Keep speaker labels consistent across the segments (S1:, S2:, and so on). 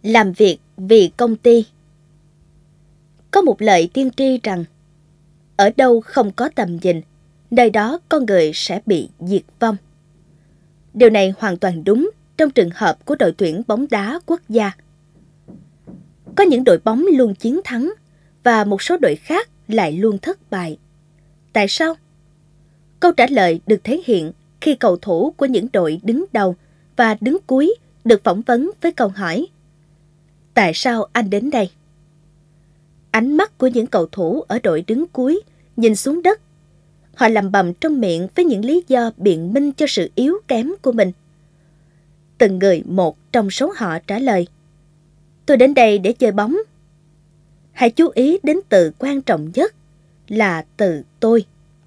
S1: Làm việc vì công ty. Có một lời tiên tri rằng, ở đâu không có tầm nhìn, nơi đó con người sẽ bị diệt vong. Điều này hoàn toàn đúng trong trường hợp của đội tuyển bóng đá quốc gia. Có những đội bóng luôn chiến thắng và một số đội khác lại luôn thất bại. Tại sao? Câu trả lời được thể hiện khi cầu thủ của những đội đứng đầu và đứng cuối được phỏng vấn với câu hỏi: tại sao anh đến đây? Ánh mắt của những cầu thủ ở đội đứng cuối nhìn xuống đất. Họ lẩm bẩm trong miệng với những lý do biện minh cho sự yếu kém của mình. Từng người một trong số họ trả lời: tôi đến đây để chơi bóng. Hãy chú ý đến từ quan trọng nhất là từ tôi.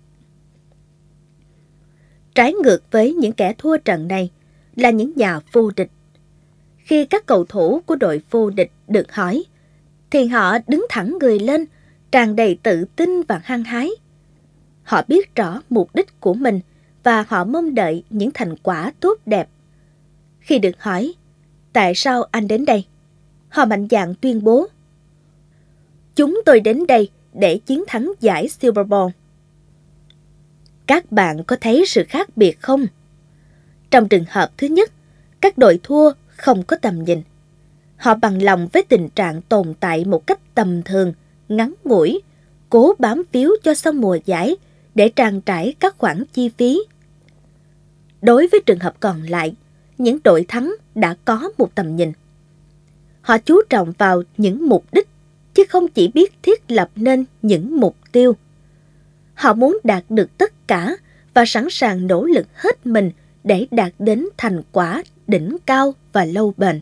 S1: Trái ngược với những kẻ thua trận này là những nhà vô địch. Khi các cầu thủ của đội vô địch được hỏi, thì họ đứng thẳng người lên, tràn đầy tự tin và hăng hái. Họ biết rõ mục đích của mình và họ mong đợi những thành quả tốt đẹp. Khi được hỏi, tại sao anh đến đây? Họ mạnh dạn tuyên bố: chúng tôi đến đây để chiến thắng giải Super Bowl. Các bạn có thấy sự khác biệt không? Trong trường hợp thứ nhất, các đội thua không có tầm nhìn. Họ bằng lòng với tình trạng tồn tại một cách tầm thường, ngắn ngủi, cố bám víu cho xong mùa giải để trang trải các khoản chi phí. Đối với trường hợp còn lại, những đội thắng đã có một tầm nhìn. Họ chú trọng vào những mục đích, chứ không chỉ biết thiết lập nên những mục tiêu. Họ muốn đạt được tất cả và sẵn sàng nỗ lực hết mình để đạt đến thành quả đỉnh cao và lâu bền.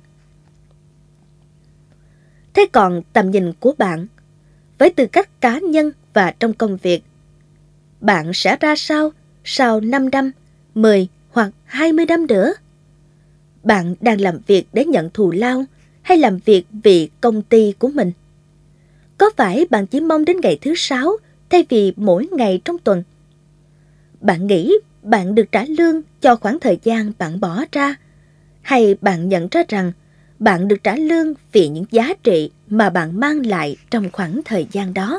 S1: Thế còn tầm nhìn của bạn, với tư cách cá nhân và trong công việc, bạn sẽ ra sao sau 5 năm, 10 hoặc 20 năm nữa? Bạn đang làm việc để nhận thù lao hay làm việc vì công ty của mình? Có phải bạn chỉ mong đến ngày thứ 6 thay vì mỗi ngày trong tuần? Bạn nghĩ bạn được trả lương cho khoảng thời gian bạn bỏ ra, hay bạn nhận ra rằng bạn được trả lương vì những giá trị mà bạn mang lại trong khoảng thời gian đó?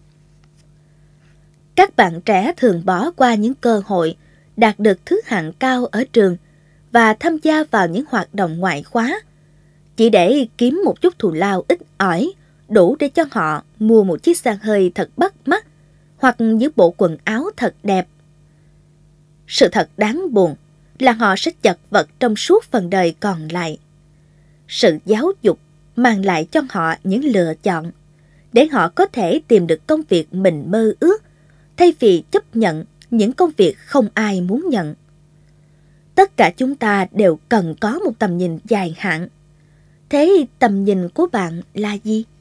S1: Các bạn trẻ thường bỏ qua những cơ hội đạt được thứ hạng cao ở trường và tham gia vào những hoạt động ngoại khóa chỉ để kiếm một chút thù lao ít ỏi đủ để cho họ mua một chiếc xe hơi thật bắt mắt hoặc những bộ quần áo thật đẹp. Sự thật đáng buồn là họ sẽ chật vật trong suốt phần đời còn lại. Sự giáo dục mang lại cho họ những lựa chọn để họ có thể tìm được công việc mình mơ ước thay vì chấp nhận những công việc không ai muốn nhận. Tất cả chúng ta đều cần có một tầm nhìn dài hạn. Thế tầm nhìn của bạn là gì?